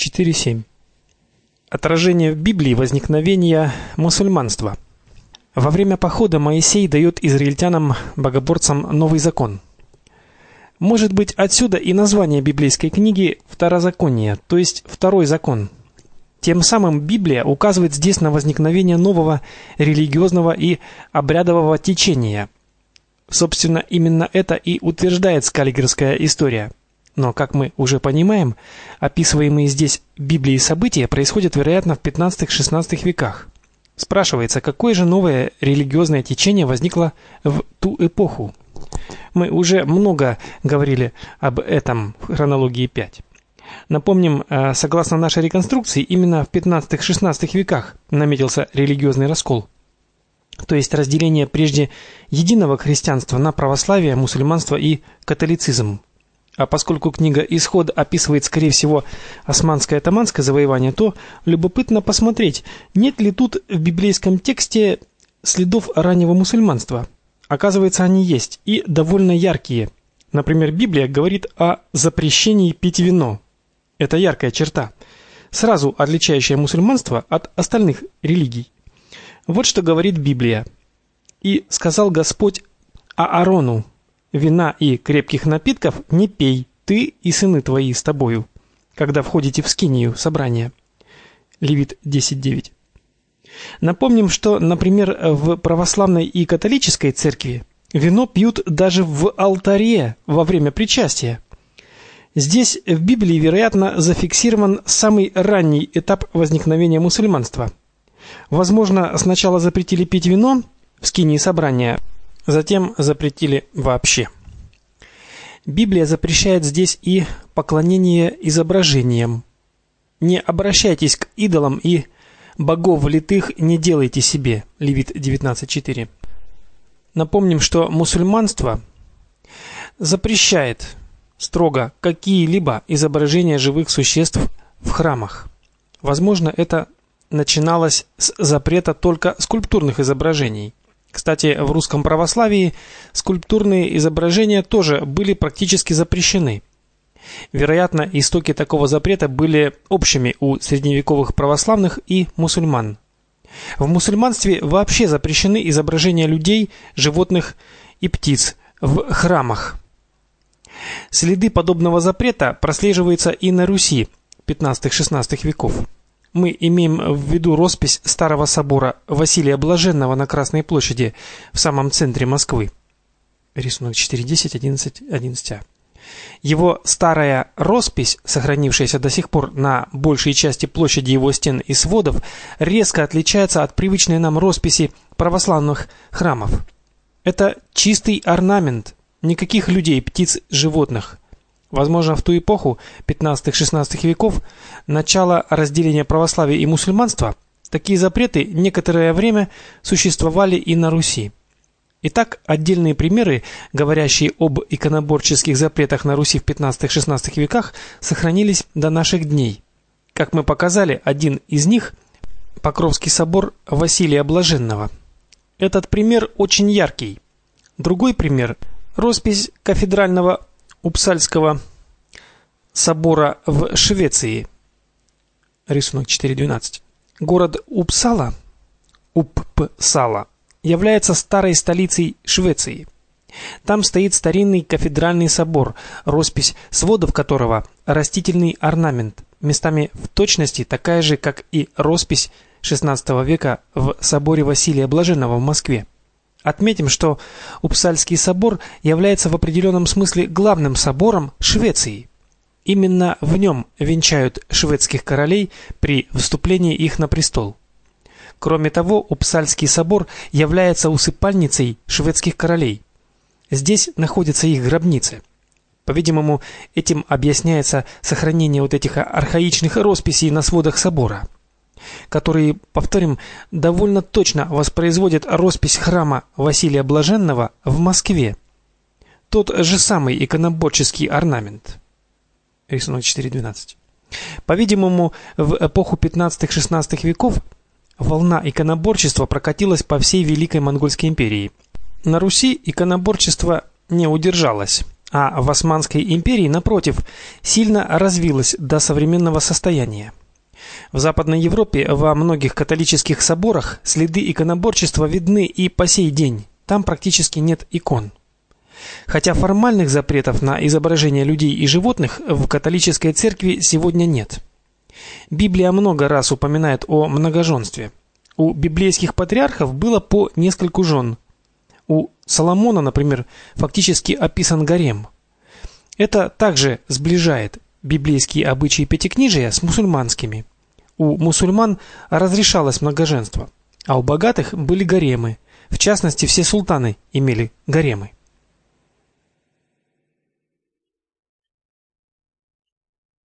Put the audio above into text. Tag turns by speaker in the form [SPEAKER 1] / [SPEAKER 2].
[SPEAKER 1] 4.7. Отражение в Библии возникновения мусульманства. Во время похода Моисей дает израильтянам-богоборцам новый закон. Может быть, отсюда и название библейской книги Второзаконие, то есть второй закон. Тем самым Библия указывает здесь на возникновение нового религиозного и обрядового течения. Собственно, именно это и утверждает скаллигерская история. Но, как мы уже понимаем, описываемые здесь Библией события происходят, вероятно, в 15-16 веках. Спрашивается, какое же новое религиозное течение возникло в ту эпоху? Мы уже много говорили об этом в хронологии 5. Напомним, согласно нашей реконструкции, именно в 15-16 веках наметился религиозный раскол. То есть разделение прежде единого христианства на православие, мусульманство и католицизм. А поскольку книга «Исход» описывает, скорее всего, османско-отоманское завоевание, то любопытно посмотреть, нет ли тут в библейском тексте следов раннего мусульманства. Оказывается, они есть, и довольно яркие. Например, Библия говорит о запрещении пить вино. Это яркая черта, сразу отличающая мусульманство от остальных религий. Вот что говорит Библия. «И сказал Господь Аарону: вина и крепких напитков не пей, ты и сыны твои с тобою, когда входите в скинию собрания». Левит 10:9. Напомним, что, например, в православной и католической церкви вино пьют даже в алтаре во время причастия. Здесь в Библии, вероятно, зафиксирован самый ранний этап возникновения мусульманства. Возможно, сначала запретили пить вино в скинии собрания, затем запретили вообще. Библия запрещает здесь и поклонение изображениям. Не обращайтесь к идолам и богов литых не делайте себе. Левит 19:4. Напомним, что мусульманство запрещает строго какие-либо изображения живых существ в храмах. Возможно, это начиналось с запрета только скульптурных изображений. Кстати, в русском православии скульптурные изображения тоже были практически запрещены. Вероятно, истоки такого запрета были общими у средневековых православных и мусульман. В мусульманстве вообще запрещены изображения людей, животных и птиц в храмах. Следы подобного запрета прослеживаются и на Руси 15-16 веков. Мы имеем в виду роспись старого собора Василия Блаженного на Красной площади в самом центре Москвы. Рисунок 4.10, 11.11а. Его старая роспись, сохранившаяся до сих пор на большей части площади его стен и сводов, резко отличается от привычной нам росписи православных храмов. Это чистый орнамент, никаких людей, птиц, животных. Возможно, в ту эпоху 15-16 веков, начало разделения православия и мусульманства, такие запреты некоторое время существовали и на Руси. Итак, отдельные примеры, говорящие об иконоборческих запретах на Руси в 15-16 веках, сохранились до наших дней. Как мы показали, один из них – Покровский собор Василия Блаженного. Этот пример очень яркий. Другой пример – роспись кафедрального Упсальского собора в Швеции. Рисунок 4.12. Город Упсала, является старой столицей Швеции. Там стоит старинный кафедральный собор, роспись сводов которого растительный орнамент, местами в точности такая же, как и роспись XVI века в соборе Василия Блаженного в Москве. Отметим, что Упсальский собор является в определенном смысле главным собором Швеции. Именно в нем венчают шведских королей при вступлении их на престол. Кроме того, Упсальский собор является усыпальницей шведских королей. Здесь находятся их гробницы. По-видимому, этим объясняется сохранение вот этих архаичных росписей на сводах собора, которые, повторим, довольно точно воспроизводят роспись храма Василия Блаженного в Москве. Тот же самый иконоборческий орнамент. Рисунок 4.12. По-видимому, в эпоху 15-16 веков волна иконоборчества прокатилась по всей Великой Монгольской империи. На Руси иконоборчество не удержалось. а в Османской империи, напротив, сильно развилась до современного состояния. В Западной Европе во многих католических соборах следы иконоборчества видны и по сей день. Там практически нет икон. Хотя формальных запретов на изображение людей и животных в католической церкви сегодня нет. Библия много раз упоминает о многоженстве. У библейских патриархов было по нескольку жен. У Соломона, например, фактически описан гарем. Это также сближает библейские обычаи пятикнижия с мусульманскими. У мусульман разрешалось многоженство, а у богатых были гаремы. В частности, все султаны имели гаремы.